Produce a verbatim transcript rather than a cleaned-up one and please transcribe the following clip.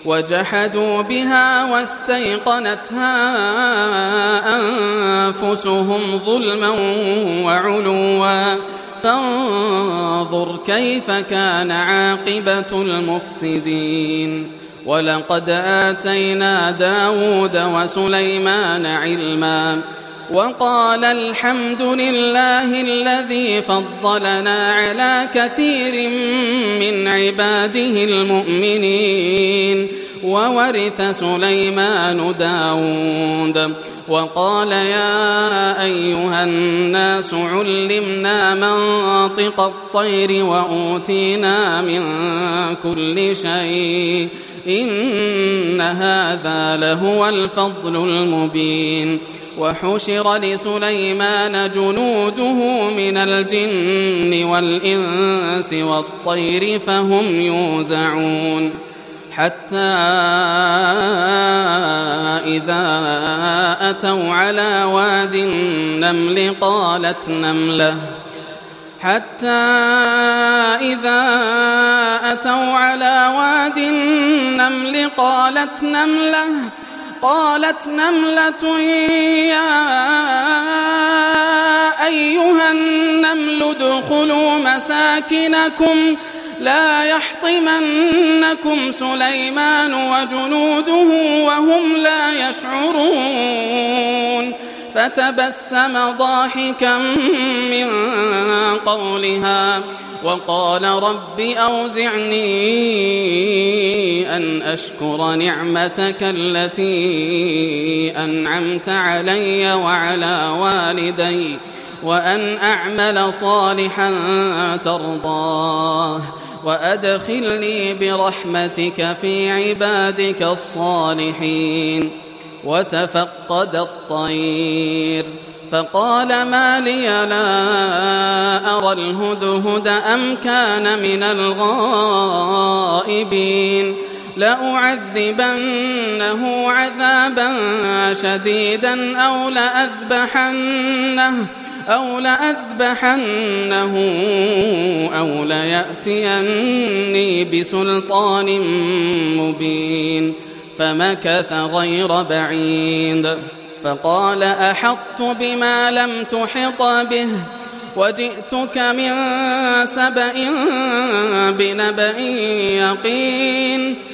وجحدوا بها واستيقنتها أنفسهم ظلما وعلوا فانظر كيف كان عاقبة المفسدين. ولقد آتينا داود وسليمان علما وقال الحمد لله الذي فضلنا على كثير من عباده المؤمنين. وورث سليمان داود وقال يا أيها الناس علمنا منطق الطير وأوتينا من كل شيء إن هذا لهو الفضل المبين. وحشر لسليمان جنوده من الجن والإنس والطير فهم يوزعون حتى إذا أتوا على واد النمل قالت نملة حتى إذا أتوا على واد النمل قالت نملة قالت نملة يا أيها النمل ادخلوا مساكنكم لا يحطمنكم سليمان وجنوده وهم لا يشعرون. فتبسم ضاحكا من قولها وقال رب أوزعني أن أشكر نعمتك التي أنعمت علي وعلى والدي وأن أعمل صالحا ترضاه وأدخلني برحمتك في عبادك الصالحين. وتفقد الطير فقال ما لي لا أرى الهدهد أم كان من الغائبين لأعذبنه عذابا شديدا أو لأذبحنه أو لأذبحنه أو ليأتيني بسلطان مبين. فمكث غير بعيد فقال أحطت بما لم تحط به وجئتك من سبأ بنبأ يقين